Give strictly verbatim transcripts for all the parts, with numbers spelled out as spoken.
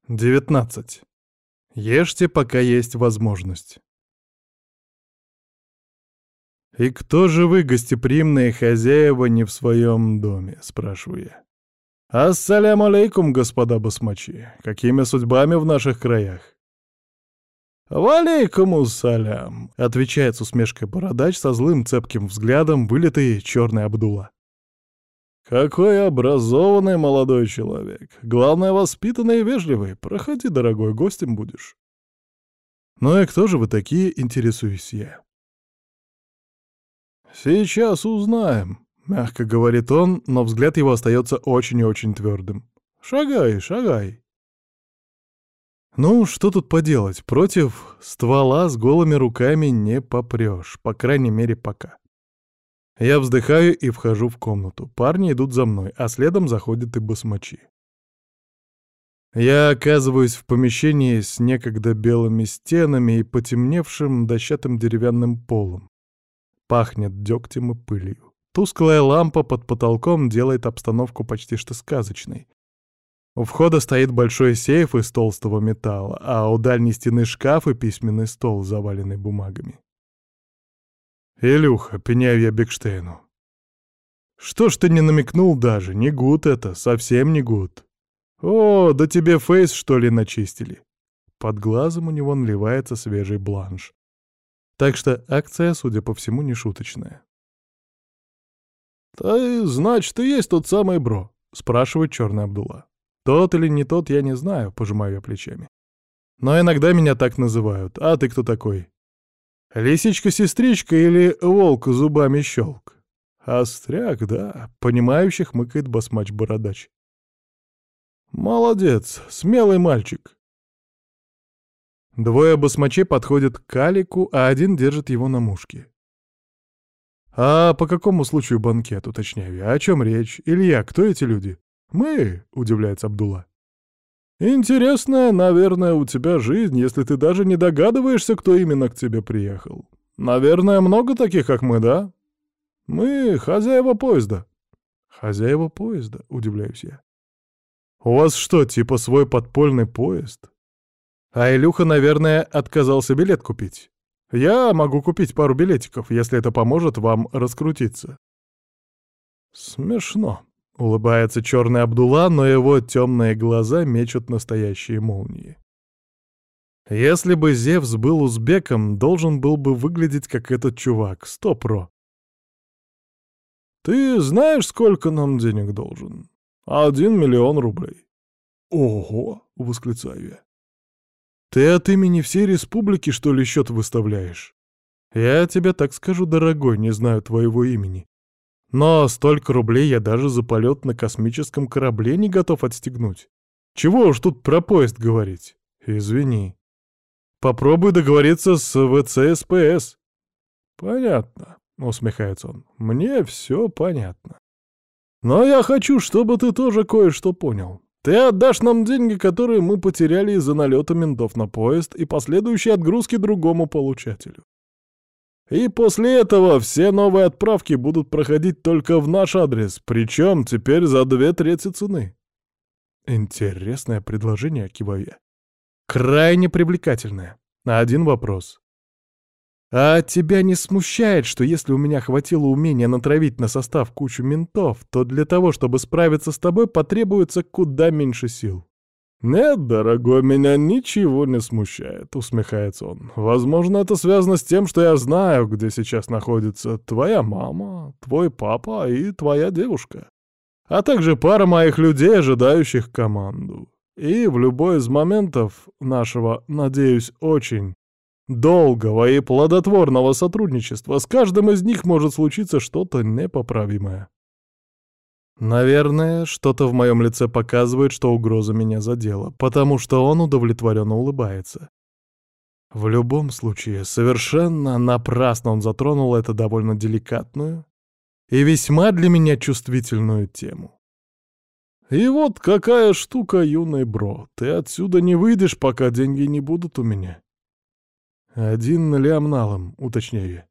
Девятнадцать. Ешьте, пока есть возможность. «И кто же вы, гостеприимные хозяева, не в своем доме?» — спрашиваю я. «Ассаляму алейкум, господа басмачи. Какими судьбами в наших краях?» «Валейкумуссалям», — отвечает с усмешкой бородач со злым цепким взглядом, вылитый черный Абдулла. «Какой образованный молодой человек. Главное, воспитанный и вежливый. Проходи, дорогой, гостем будешь». «Ну и кто же вы такие?» — интересуюсь я. «Сейчас узнаем», — мягко говорит он, но взгляд его остается очень и очень твердым. «Шагай, шагай». Ну, что тут поделать, против ствола с голыми руками не попрешь, по крайней мере, пока. Я вздыхаю и вхожу в комнату. Парни идут за мной, а следом заходят и басмачи. Я оказываюсь в помещении с некогда белыми стенами и потемневшим дощатым деревянным полом. Пахнет дегтем и пылью. Тусклая лампа под потолком делает обстановку почти что сказочной. У входа стоит большой сейф из толстого металла, а у дальней стены шкаф и письменный стол, заваленный бумагами. «Илюха», — пеняю я Бекштейну. «Что ж ты не намекнул даже? Не гуд это, совсем не гуд. О, да тебе фейс, что ли, начистили?» Под глазом у него наливается свежий бланш. Так что акция, судя по всему, не шуточная. «Ты, значит, и есть тот самый бро?» — спрашивает черный Абдулла. «Тот или не тот, я не знаю», — пожимаю я плечами. «Но иногда меня так называют. А ты кто такой? Лисичка-сестричка или волк зубами щелк?» «Остряк, да», — понимающий хмыкает басмач-бородач. «Молодец, смелый мальчик». Двое басмачей подходят к Калику, а один держит его на мушке. «А по какому случаю банкет, уточняю я? О чем речь? Илья, кто эти люди?» «Мы», — удивляется Абдулла. «Интересная, наверное, у тебя жизнь, если ты даже не догадываешься, кто именно к тебе приехал. Наверное, много таких, как мы, да? Мы хозяева поезда». «Хозяева поезда?» — удивляюсь я. «У вас что, типа свой подпольный поезд?» А Илюха, наверное, отказался билет купить. Я могу купить пару билетиков, если это поможет вам раскрутиться. Смешно. Улыбается черный Абдулла, но его темные глаза мечут настоящие молнии. Если бы Зевс был узбеком, должен был бы выглядеть как этот чувак, сто про. «Ты знаешь, сколько нам денег должен?» «Один миллион рублей». «Ого!» — восклицаю я. «Ты от имени всей республики, что ли, счет выставляешь?» «Я тебе так скажу, дорогой, не знаю твоего имени. Но столько рублей я даже за полет на космическом корабле не готов отстегнуть. Чего уж тут про поезд говорить? Извини. Попробуй договориться с ВЦСПС». «Понятно», — усмехается он. «Мне все понятно. Но я хочу, чтобы ты тоже кое-что понял. Ты отдашь нам деньги, которые мы потеряли из-за налета ментов на поезд и последующей отгрузки другому получателю. И после этого все новые отправки будут проходить только в наш адрес, причем теперь за две трети цены». Интересное предложение, киваю я. Крайне привлекательное. Один вопрос. А тебя не смущает, что если у меня хватило умения натравить на состав кучу ментов, то для того, чтобы справиться с тобой, потребуется куда меньше сил? «Нет, дорогой, меня ничего не смущает», — усмехается он. «Возможно, это связано с тем, что я знаю, где сейчас находится твоя мама, твой папа и твоя девушка, а также пара моих людей, ожидающих команду. И в любой из моментов нашего, надеюсь, очень долгого и плодотворного сотрудничества с каждым из них может случиться что-то непоправимое». Наверное, что-то в моем лице показывает, что угроза меня задела, потому что он удовлетворенно улыбается. В любом случае, совершенно напрасно он затронул эту довольно деликатную и весьма для меня чувствительную тему. «И вот какая штука, юный бро, ты отсюда не выйдешь, пока деньги не будут у меня». «Один лям налом», — уточняю я.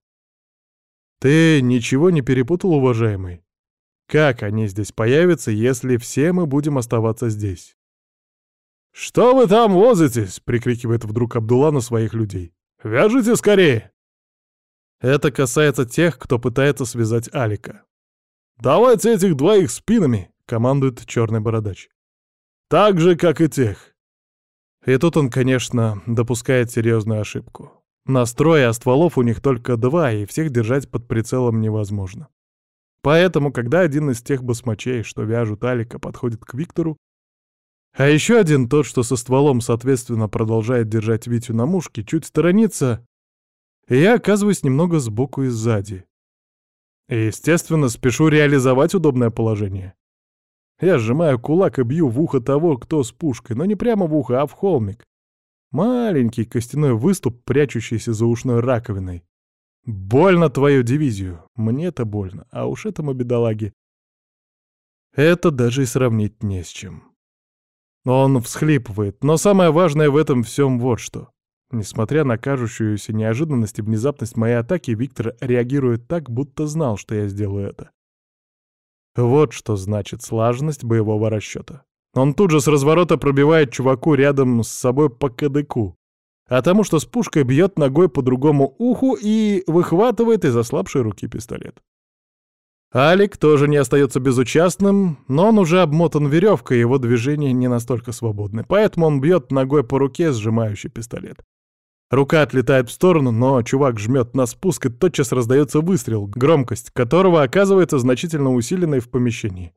«Ты ничего не перепутал, уважаемый? Как они здесь появятся, если все мы будем оставаться здесь?» «Что вы там возитесь?» — прикрикивает вдруг Абдулла на своих людей. «Вяжите скорее!» Это касается тех, кто пытается связать Алика. «Давайте этих двоих спинами!» — командует черный бородач. «Так же, как и тех!» И тут он, конечно, допускает серьезную ошибку. Настроя, а стволов у них только два, и всех держать под прицелом невозможно. Поэтому, когда один из тех басмачей, что вяжут Алика, подходит к Виктору, а еще один, тот, что со стволом, соответственно, продолжает держать Витю на мушке, чуть сторонится, и я оказываюсь немного сбоку и сзади. И, естественно, спешу реализовать удобное положение. Я сжимаю кулак и бью в ухо того, кто с пушкой, но не прямо в ухо, а в холмик. Маленький костяной выступ, прячущийся за ушной раковиной. Больно твою дивизию. Мне-то больно, а уж этому бедолаге. Это даже и сравнить не с чем. Он всхлипывает, но самое важное в этом всем вот что. Несмотря на кажущуюся неожиданность и внезапность моей атаки, Виктор реагирует так, будто знал, что я сделаю это. Вот что значит слаженность боевого расчета. Он тут же с разворота пробивает чуваку рядом с собой по кадыку, а тому, что с пушкой, бьет ногой по другому уху и выхватывает из ослабшей руки пистолет. Алик тоже не остается безучастным, но он уже обмотан веревкой, его движения не настолько свободны, поэтому он бьет ногой по руке, сжимающей пистолет. Рука отлетает в сторону, но чувак жмет на спуск, и тотчас раздается выстрел, громкость которого оказывается значительно усиленной в помещении.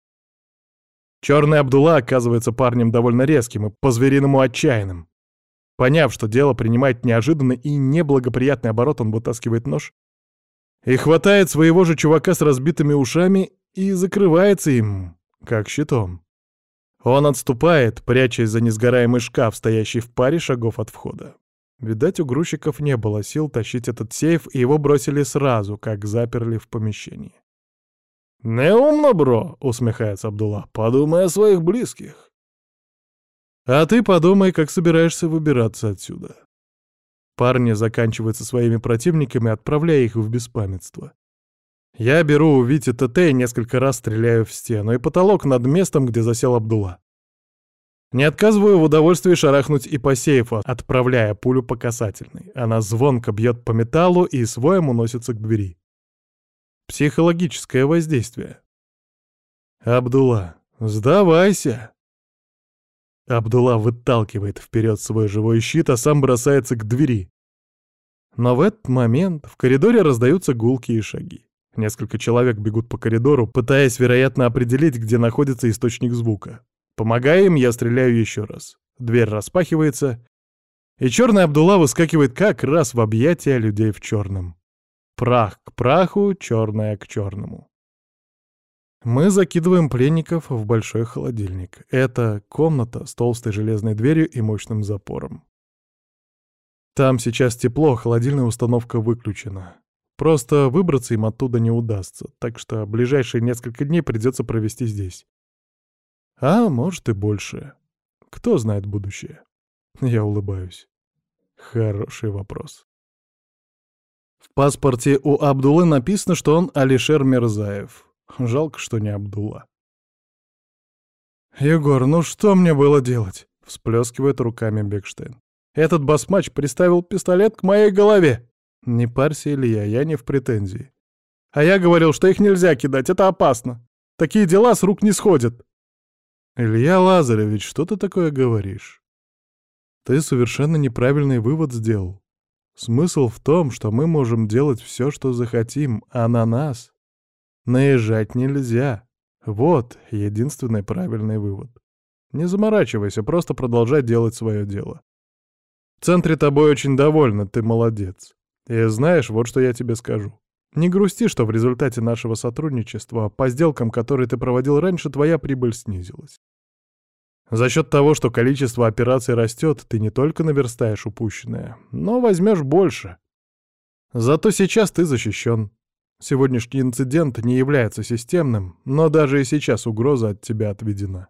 Черный Абдулла оказывается парнем довольно резким и по-звериному отчаянным. Поняв, что дело принимает неожиданный и неблагоприятный оборот, он вытаскивает нож и хватает своего же чувака с разбитыми ушами и закрывается им, как щитом. Он отступает, прячась за несгораемый шкаф, стоящий в паре шагов от входа. Видать, у грузчиков не было сил тащить этот сейф, и его бросили сразу, как заперли в помещении. «Неумно, бро!» — усмехается Абдулла. «Подумай о своих близких». «А ты подумай, как собираешься выбираться отсюда». Парни заканчивают со своими противниками, отправляя их в беспамятство. Я беру у Вити ТТ и несколько раз стреляю в стену и потолок над местом, где засел Абдулла. Не отказываю в удовольствии шарахнуть и по сейфу, отправляя пулю по касательной. Она звонко бьет по металлу и своем уносится к двери. Психологическое воздействие. «Абдулла, сдавайся!» Абдулла выталкивает вперед свой живой щит, а сам бросается к двери. Но в этот момент в коридоре раздаются гулкие шаги. Несколько человек бегут по коридору, пытаясь, вероятно, определить, где находится источник звука. Помогая им, я стреляю еще раз. Дверь распахивается, и черный Абдулла выскакивает как раз в объятия людей в черном. Прах к праху, черное к черному. Мы закидываем пленников в большой холодильник. Это комната с толстой железной дверью и мощным запором. Там сейчас тепло, холодильная установка выключена. Просто выбраться им оттуда не удастся, так что ближайшие несколько дней придется провести здесь. А может и больше. Кто знает будущее? Я улыбаюсь. Хороший вопрос. В паспорте у Абдуллы написано, что он Алишер Мирзаев. Жалко, что не Абдулла. «Егор, ну что мне было делать?» — всплескивает руками Бекштейн. «Этот басмач приставил пистолет к моей голове!» «Не парься, Илья, я не в претензии. А я говорил, что их нельзя кидать, это опасно. Такие дела с рук не сходят». «Илья Лазаревич, что ты такое говоришь? Ты совершенно неправильный вывод сделал. Смысл в том, что мы можем делать все, что захотим, а на нас наезжать нельзя. Вот единственный правильный вывод. Не заморачивайся, просто продолжай делать свое дело. В центре тобой очень довольны, ты молодец. И знаешь, вот что я тебе скажу. Не грусти, что в результате нашего сотрудничества по сделкам, которые ты проводил раньше, твоя прибыль снизилась. За счет того, что количество операций растет, ты не только наверстаешь упущенное, но возьмешь больше. Зато сейчас ты защищен. Сегодняшний инцидент не является системным, но даже и сейчас угроза от тебя отведена.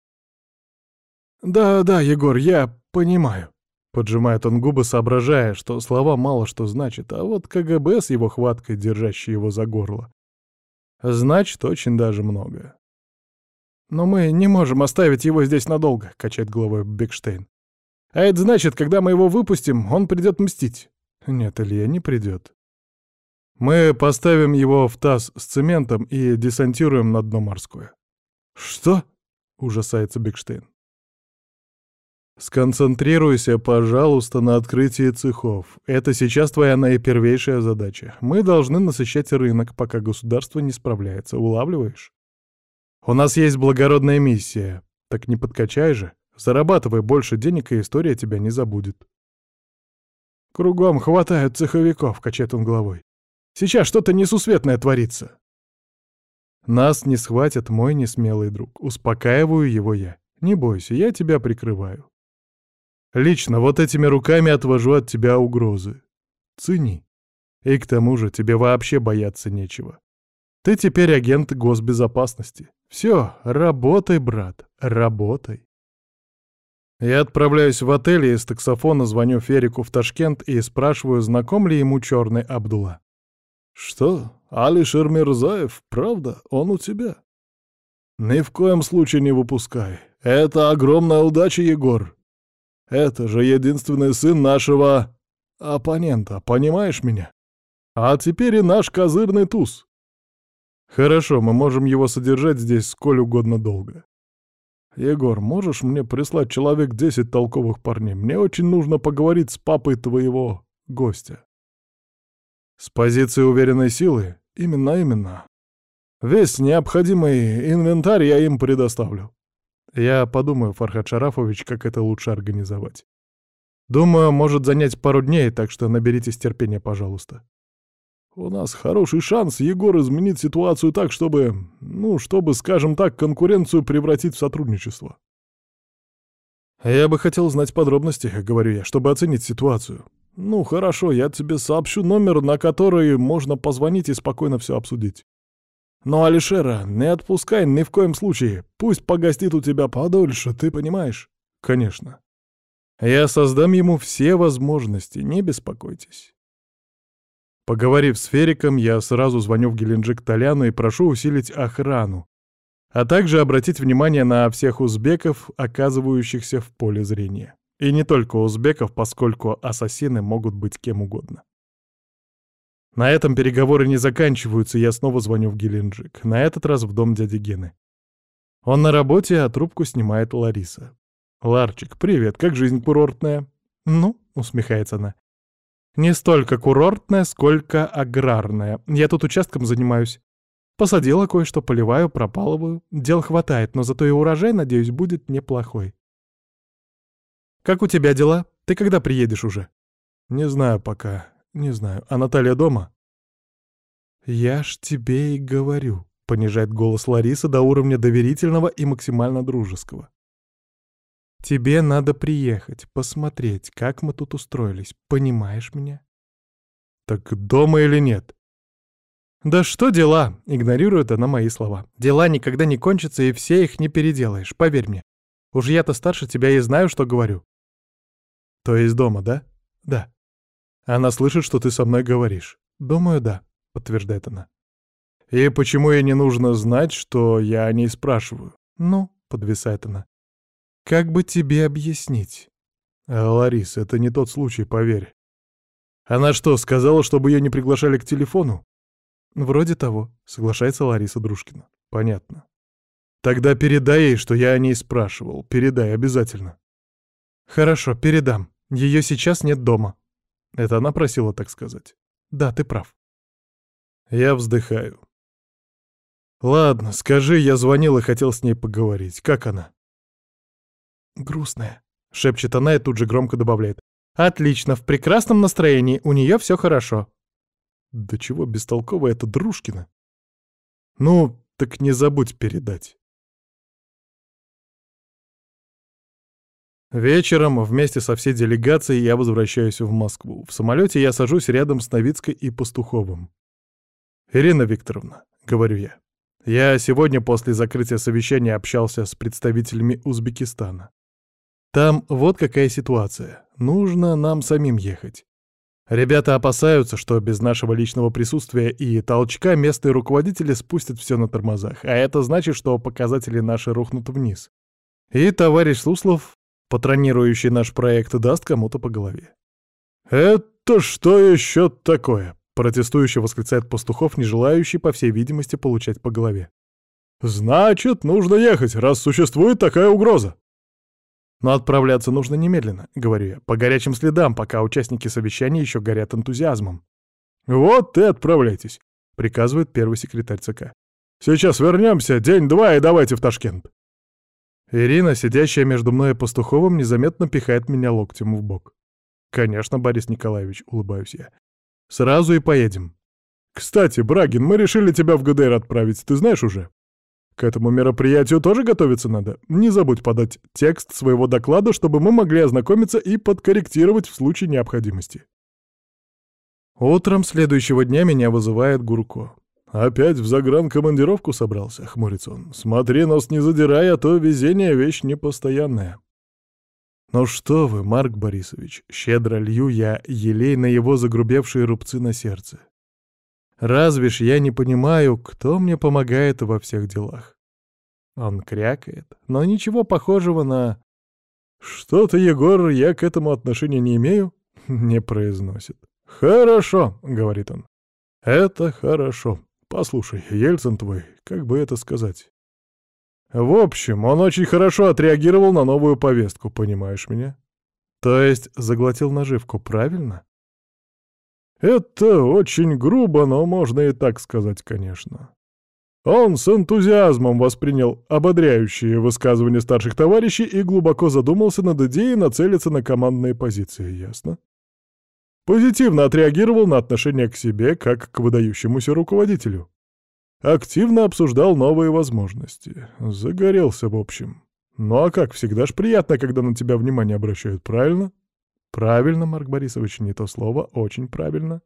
«Да-да, Егор, я понимаю», — поджимает он губы, соображая, что слова мало что значат, а вот КГБ с его хваткой, держащей его за горло, значит очень даже много. «Но мы не можем оставить его здесь надолго», — качает головой Бекштейн. «А это значит, когда мы его выпустим, он придет мстить». «Нет, Илья, не придет. Мы поставим его в таз с цементом и десантируем на дно морское». «Что?» — ужасается Бекштейн. «Сконцентрируйся, пожалуйста, на открытии цехов. Это сейчас твоя наипервейшая задача. Мы должны насыщать рынок, пока государство не справляется. Улавливаешь? У нас есть благородная миссия. Так не подкачай же. Зарабатывай больше денег, и история тебя не забудет». «Кругом хватает цеховиков», — качает он головой. «Сейчас что-то несусветное творится». «Нас не схватит мой несмелый друг. Успокаиваю его я. Не бойся, я тебя прикрываю. Лично вот этими руками отвожу от тебя угрозы. Цени. И к тому же тебе вообще бояться нечего. Ты теперь агент госбезопасности. Все, работай, брат, работай». Я отправляюсь в отель и из таксофона звоню Ферику в Ташкент и спрашиваю, знаком ли ему черный Абдулла. «Что? Алишер Мирзаев, правда? Он у тебя?» «Ни в коем случае не выпускай. Это огромная удача, Егор. Это же единственный сын нашего оппонента, понимаешь меня? А теперь и наш козырный туз». «Хорошо, мы можем его содержать здесь сколь угодно долго. Егор, можешь мне прислать человек десять толковых парней? Мне очень нужно поговорить с папой твоего гостя». «С позиции уверенной силы? Именно, именно. Весь необходимый инвентарь я им предоставлю. Я подумаю, Фархад Шарафович, как это лучше организовать. Думаю, может занять пару дней, так что наберитесь терпения, пожалуйста». «У нас хороший шанс, Егор, изменить ситуацию так, чтобы, ну, чтобы, скажем так, конкуренцию превратить в сотрудничество». «Я бы хотел знать подробности, — говорю я, — чтобы оценить ситуацию». «Ну, хорошо, я тебе сообщу номер, на который можно позвонить и спокойно все обсудить. Но Алишера не отпускай ни в коем случае. Пусть погостит у тебя подольше, ты понимаешь?» «Конечно. Я создам ему все возможности, не беспокойтесь». Поговорив с Фериком, я сразу звоню в Геленджик Толяну и прошу усилить охрану, а также обратить внимание на всех узбеков, оказывающихся в поле зрения. И не только узбеков, поскольку ассасины могут быть кем угодно. На этом переговоры не заканчиваются, я снова звоню в Геленджик, на этот раз в дом дяди Гены. Он на работе, а трубку снимает Лариса. «Ларчик, привет, как жизнь курортная?» «Ну», — усмехается она, — «не столько курортная, сколько аграрная. Я тут участком занимаюсь. Посадила кое-что, поливаю, пропалываю. Дел хватает, но зато и урожай, надеюсь, будет неплохой. Как у тебя дела? Ты когда приедешь уже?» «Не знаю пока, не знаю. А Наталья дома?» «Я ж тебе и говорю», — понижает голос Лариса до уровня доверительного и максимально дружеского. «Тебе надо приехать, посмотреть, как мы тут устроились. Понимаешь меня?» «Так дома или нет?» «Да что дела?» — игнорирует она мои слова. «Дела никогда не кончатся, и все их не переделаешь, поверь мне. Уж я-то старше тебя и знаю, что говорю». «То есть дома, да?» «Да». «Она слышит, что ты со мной говоришь?» «Думаю, да», — подтверждает она. «И почему ей не нужно знать, что я о ней спрашиваю?» «Ну», — подвисает она, — «как бы тебе объяснить?» А, «Ларис, это не тот случай, поверь. Она что, сказала, чтобы ее не приглашали к телефону?» «Вроде того», — соглашается Лариса Дружкина. «Понятно. Тогда передай ей, что я о ней спрашивал. Передай обязательно». «Хорошо, передам. Ее сейчас нет дома». Это она просила так сказать. «Да, ты прав». Я вздыхаю. «Ладно, скажи, я звонил и хотел с ней поговорить. Как она?» «Грустная», — шепчет она и тут же громко добавляет. «Отлично, в прекрасном настроении, у нее все хорошо». Да чего бестолковая эта Дружкина? Ну, так не забудь передать. Вечером вместе со всей делегацией я возвращаюсь в Москву. В самолете я сажусь рядом с Новицкой и Пастуховым. «Ирина Викторовна», — говорю я, — «я сегодня после закрытия совещания общался с представителями Узбекистана. Там вот какая ситуация. Нужно нам самим ехать. Ребята опасаются, что без нашего личного присутствия и толчка местные руководители спустят все на тормозах, а это значит, что показатели наши рухнут вниз. И товарищ Суслов, патронирующий наш проект, даст кому-то по голове. «Это что еще такое?» — протестующе восклицает Пастухов, не желающий, по всей видимости, получать по голове. «Значит, нужно ехать, раз существует такая угроза». «Но отправляться нужно немедленно», — говорю я, — «по горячим следам, пока участники совещания еще горят энтузиазмом». «Вот и отправляйтесь», — приказывает первый секретарь ЦК. «Сейчас вернемся, день-два и давайте в Ташкент». Ирина, сидящая между мной и Пастуховым, незаметно пихает меня локтем в бок. «Конечно, Борис Николаевич», — улыбаюсь я. «Сразу и поедем». «Кстати, Брагин, мы решили тебя в ГДР отправить, ты знаешь уже?» К этому мероприятию тоже готовиться надо. Не забудь подать текст своего доклада, чтобы мы могли ознакомиться и подкорректировать в случае необходимости. Утром следующего дня меня вызывает Гурко. «Опять в загранкомандировку собрался?» — хмурится он. «Смотри, нос не задирай, а то везение — вещь непостоянная». «Ну что вы, Марк Борисович, щедро лью я елей на его загрубевшие рубцы на сердце. Разве ж я не понимаю, кто мне помогает во всех делах?» Он крякает, но ничего похожего на «что-то, Егор, я к этому отношения не имею» не произносит. «Хорошо», — говорит он. «Это хорошо. Послушай, Ельцин твой, как бы это сказать? В общем, он очень хорошо отреагировал на новую повестку, понимаешь меня? То есть заглотил наживку, правильно?» Это очень грубо, но можно и так сказать, конечно. Он с энтузиазмом воспринял ободряющие высказывания старших товарищей и глубоко задумался над идеей нацелиться на командные позиции, ясно? Позитивно отреагировал на отношение к себе, как к выдающемуся руководителю. Активно обсуждал новые возможности. Загорелся, в общем. Ну а как, всегда ж приятно, когда на тебя внимание обращают, правильно? Правильно, Марк Борисович, не то слово, очень правильно.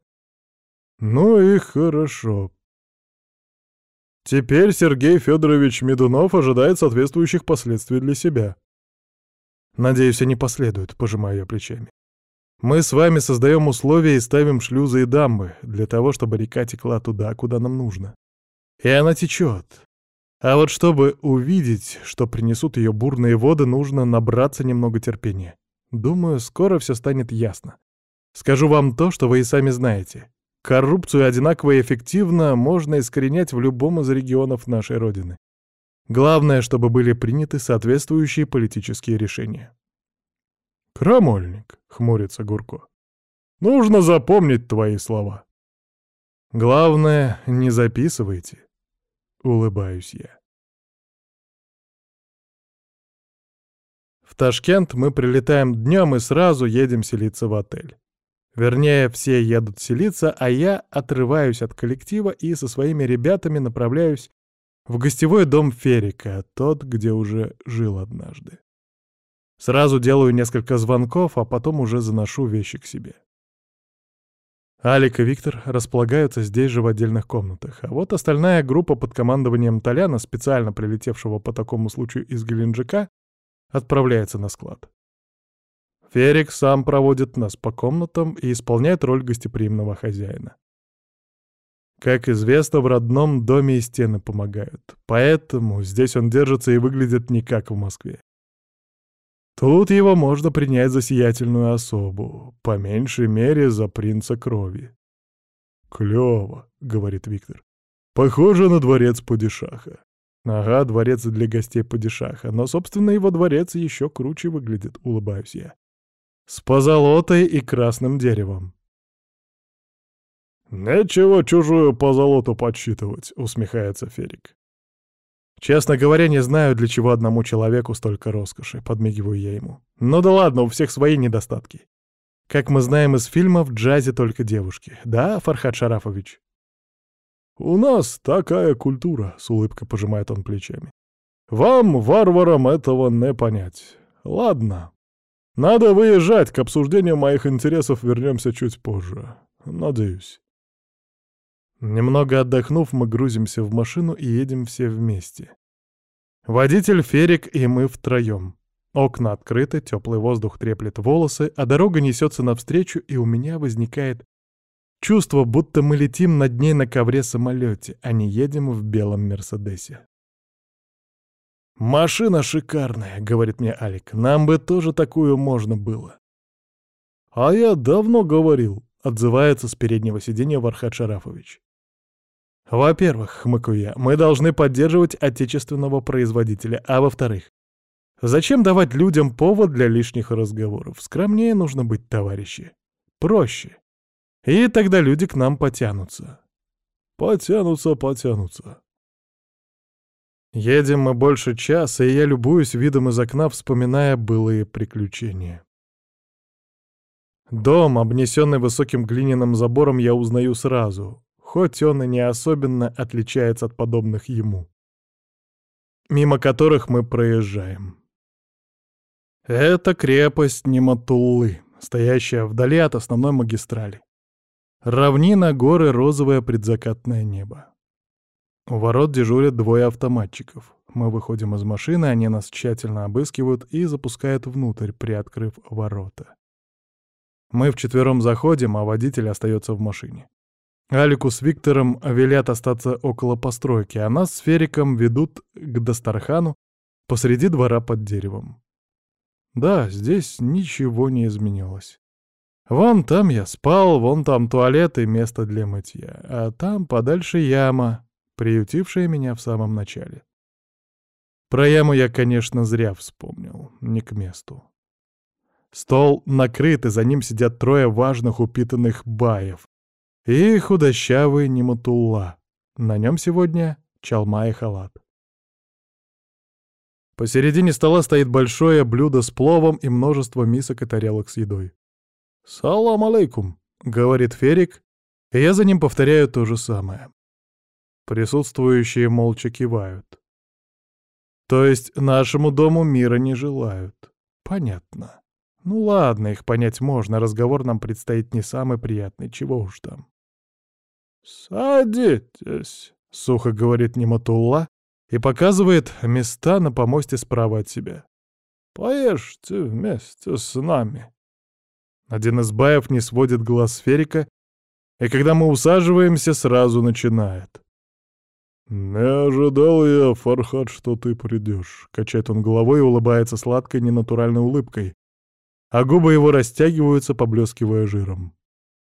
Ну и хорошо. Теперь Сергей Федорович Медунов ожидает соответствующих последствий для себя. Надеюсь, они последуют, пожимаю я плечами. Мы с вами создаем условия и ставим шлюзы и дамбы для того, чтобы река текла туда, куда нам нужно. И она течет. А вот чтобы увидеть, что принесут ее бурные воды, нужно набраться немного терпения. Думаю, скоро все станет ясно. Скажу вам то, что вы и сами знаете. Коррупцию одинаково и эффективно можно искоренять в любом из регионов нашей Родины. Главное, чтобы были приняты соответствующие политические решения. «Крамольник», — хмурится Гурко. «Нужно запомнить твои слова». «Главное, не записывайте», — улыбаюсь я. В Ташкент мы прилетаем днем и сразу едем селиться в отель. Вернее, все едут селиться, а я отрываюсь от коллектива и со своими ребятами направляюсь в гостевой дом Ферика, тот, где уже жил однажды. Сразу делаю несколько звонков, а потом уже заношу вещи к себе. Алик и Виктор располагаются здесь же в отдельных комнатах, а вот остальная группа под командованием Толяна, специально прилетевшего по такому случаю из Геленджика, отправляется на склад. Ферик сам проводит нас по комнатам и исполняет роль гостеприимного хозяина. Как известно, в родном доме и стены помогают, поэтому здесь он держится и выглядит не как в Москве. Тут его можно принять за сиятельную особу, по меньшей мере за принца крови. «Клёво», — говорит Виктор. «Похоже на дворец падишаха». «Ага, дворец для гостей падишаха, но, собственно, его дворец еще круче выглядит», — улыбаюсь я. «С позолотой и красным деревом». «Нечего чужую позолоту подсчитывать», — усмехается Ферик. «Честно говоря, не знаю, для чего одному человеку столько роскоши», — подмигиваю я ему. «Ну да ладно, у всех свои недостатки. Как мы знаем из фильмов, в джазе только девушки. Да, Фархад Шарафович?» «У нас такая культура», — с улыбкой пожимает он плечами. «Вам, варварам, этого не понять. Ладно. Надо выезжать, к обсуждению моих интересов вернемся чуть позже. Надеюсь». Немного отдохнув, мы грузимся в машину и едем все вместе. Водитель Ферик и мы втроем. Окна открыты, теплый воздух треплет волосы, а дорога несется навстречу, и у меня возникает чувство, будто мы летим над ней на ковре-самолете, а не едем в белом Мерседесе. «Машина шикарная», — говорит мне Алик, — «нам бы тоже такую можно было». «А я давно говорил», — отзывается с переднего сиденья Вархад Шарафович. «Во-первых, — хмыкаю я, — мы должны поддерживать отечественного производителя, а во-вторых, зачем давать людям повод для лишних разговоров? Скромнее нужно быть, товарищи. Проще. И тогда люди к нам потянутся». «Потянутся, потянутся». Едем мы больше часа, и я любуюсь видом из окна, вспоминая былые приключения. Дом, обнесенный высоким глиняным забором, я узнаю сразу, хоть он и не особенно отличается от подобных ему, мимо которых мы проезжаем. Это крепость Нематуллы, стоящая вдали от основной магистрали. Равнина, горы, розовое предзакатное небо. У ворот дежурят двое автоматчиков. Мы выходим из машины, они нас тщательно обыскивают и запускают внутрь, приоткрыв ворота. Мы вчетвером заходим, а водитель остается в машине. Алику с Виктором велят остаться около постройки, а нас с Фериком ведут к Дастархану посреди двора под деревом. Да, здесь ничего не изменилось. Вон там я спал, вон там туалет и место для мытья, а там подальше яма, приютившая меня в самом начале. Про яму я, конечно, зря вспомнил, не к месту. Стол накрыт, и за ним сидят трое важных упитанных баев. И худощавый Нематулла. На нем сегодня чалма и халат. Посередине стола стоит большое блюдо с пловом и множество мисок и тарелок с едой. «Салам алейкум», — говорит Ферик, и я за ним повторяю то же самое. Присутствующие молча кивают. То есть нашему дому мира не желают. Понятно. Ну ладно, их понять можно, разговор нам предстоит не самый приятный, чего уж там. «Садитесь», — сухо говорит Нематулла и показывает места на помосте справа от себя. «Поешьте вместе с нами». Один из баев не сводит глаз с Ферика, и когда мы усаживаемся, сразу начинает. «Не ожидал я, Фархад, что ты придешь», — качает он головой и улыбается сладкой ненатуральной улыбкой, а губы его растягиваются, поблескивая жиром.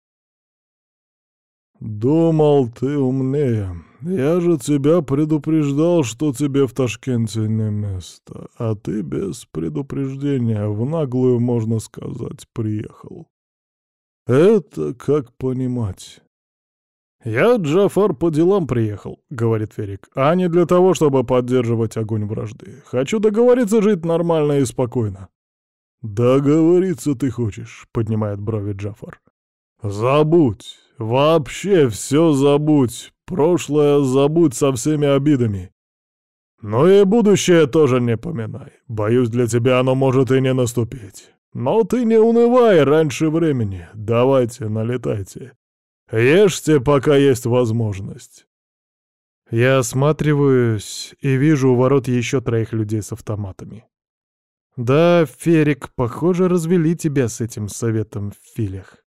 «Думал, ты умнее. Я же тебя предупреждал, что тебе в Ташкенте не место, а ты без предупреждения, в наглую, можно сказать, приехал. Это как понимать?» «Я, Джафар, по делам приехал», — говорит Ферик, «а не для того, чтобы поддерживать огонь вражды. Хочу договориться жить нормально и спокойно». «Договориться ты хочешь», — поднимает брови Джафар. «Забудь. Вообще все забудь. Прошлое забудь со всеми обидами. Но и будущее тоже не поминай. Боюсь, для тебя оно может и не наступить. Но ты не унывай раньше времени. Давайте, налетайте. Ешьте, пока есть возможность». Я осматриваюсь и вижу у ворот еще троих людей с автоматами. «Да, Ферик, похоже, развели тебя с этим советом в филях».